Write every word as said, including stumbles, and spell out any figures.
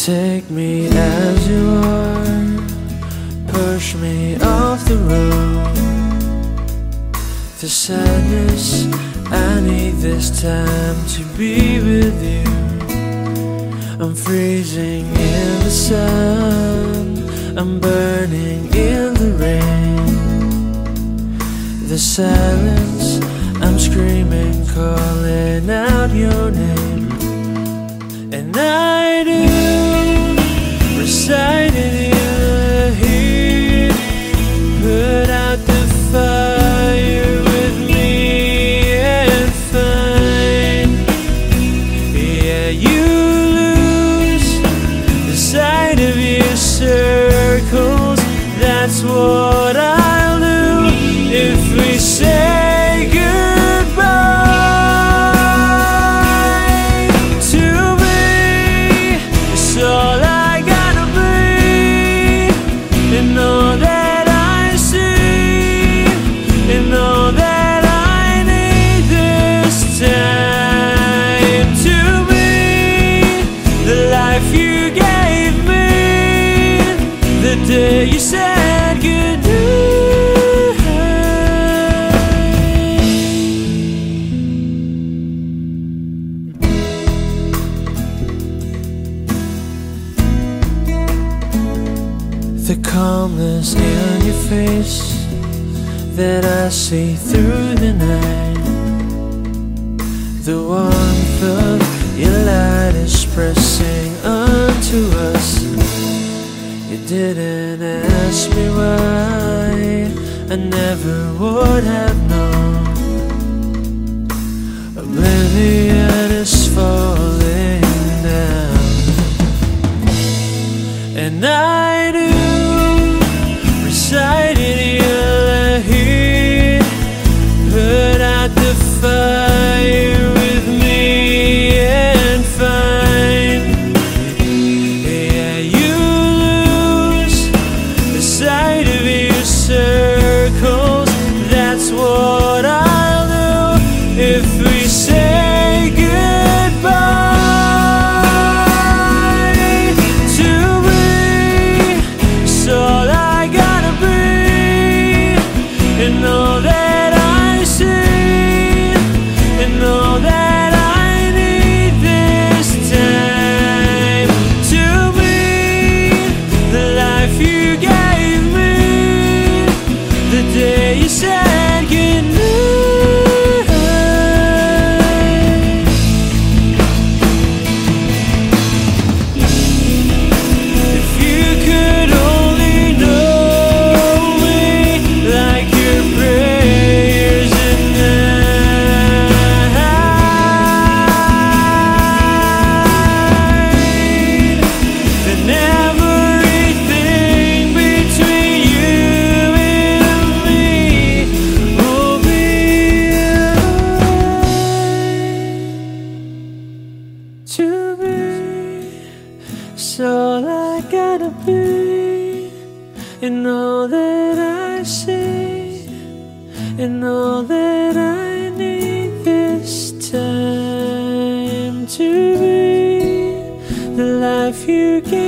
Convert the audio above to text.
Take me as you are, push me off the road. The sadness, I need this time to be with you. I'm freezing in the sun, I'm burning in the rain. The silence, I'm screaming, calling out your name. And I do recite in your heat, put out the fire with me and find, yeah, you lose the sight of your circles. That's what I'll do if we say goodbye. To me, it's all I gotta be, and all that I see, and all that I need this time. To me, the life you gave me, the day you said goodnight. The calmness in your face that I see through the night, the warmth of your light is pressing onto us. You didn't ask me why, I never would have known. Oblivion is falling down, and I do recite in your heat, put out the fire with me and find, yeah, you lose the sight of your circles. That's what I'll do if we say goodbye. To me, it's all I gotta be, and all that I see, and all that I need this time. To me, the life you gave me, the day you said goodnight. If you could only know me like your prayers at night, then everything between you and me will be alright. To me, it's all I gotta be, and all that I see, and all that I need this time. To be the life you gave